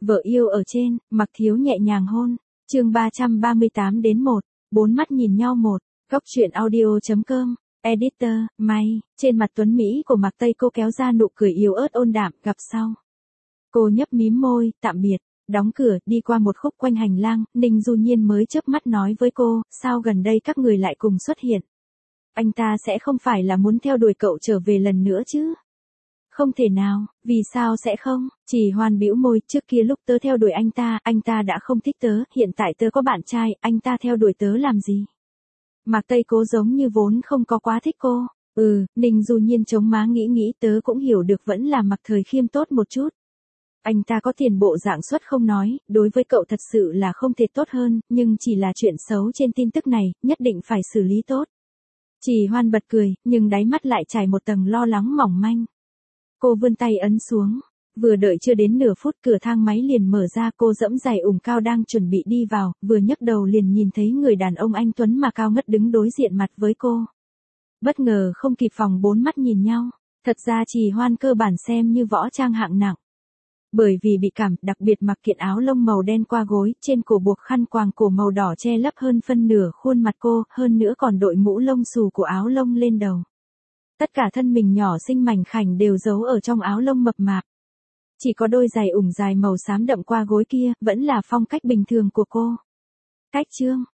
Vợ yêu ở trên, Mặc Thiếu nhẹ nhàng hôn. Chương 338 đến 1. Bốn mắt nhìn nhau một. Góc truyện audio.com. Editor, May. Trên mặt tuấn Mỹ của Mạc Tây cô kéo ra nụ cười yếu ớt ôn đạm, gặp sau. Cô nhấp mím môi, tạm biệt. Đóng cửa, đi qua một khúc quanh hành lang, Ninh Du Nhiên mới chớp mắt nói với cô, sao gần đây các người lại cùng xuất hiện? Anh ta sẽ không phải là muốn theo đuổi cậu trở về lần nữa chứ? Không thể nào, vì sao sẽ không? Chỉ Hoan bĩu môi, trước kia lúc tớ theo đuổi anh ta đã không thích tớ, hiện tại tớ có bạn trai, anh ta theo đuổi tớ làm gì? Mạc Tây Cố giống như vốn không có quá thích cô. Ninh Du Nhiên chống má nghĩ tớ cũng hiểu được vẫn là Mạc Thời Khiêm tốt một chút. Anh ta có tiền bộ dạng xuất không nói, đối với cậu thật sự là không thể tốt hơn, nhưng chỉ là chuyện xấu trên tin tức này, nhất định phải xử lý tốt. Chỉ Hoan bật cười, nhưng đáy mắt lại trải một tầng lo lắng mỏng manh. Cô vươn tay ấn xuống, vừa đợi chưa đến nửa phút cửa thang máy liền mở ra, cô dẫm giày ủng cao đang chuẩn bị đi vào, vừa nhấc đầu liền nhìn thấy người đàn ông anh tuấn mà cao ngất đứng đối diện mặt với cô. Bất ngờ không kịp phòng bốn mắt nhìn nhau, thật ra Chỉ Hoan cơ bản xem như võ trang hạng nặng. Bởi vì bị cảm, đặc biệt mặc kiện áo lông màu đen qua gối, trên cổ buộc khăn quàng cổ màu đỏ che lấp hơn phân nửa khuôn mặt cô, hơn nữa còn đội mũ lông xù của áo lông lên đầu. Tất cả thân mình nhỏ xinh mảnh khảnh đều giấu ở trong áo lông mập mạp. Chỉ có đôi giày ủng dài màu xám đậm qua gối kia, vẫn là phong cách bình thường của cô. Cách chương,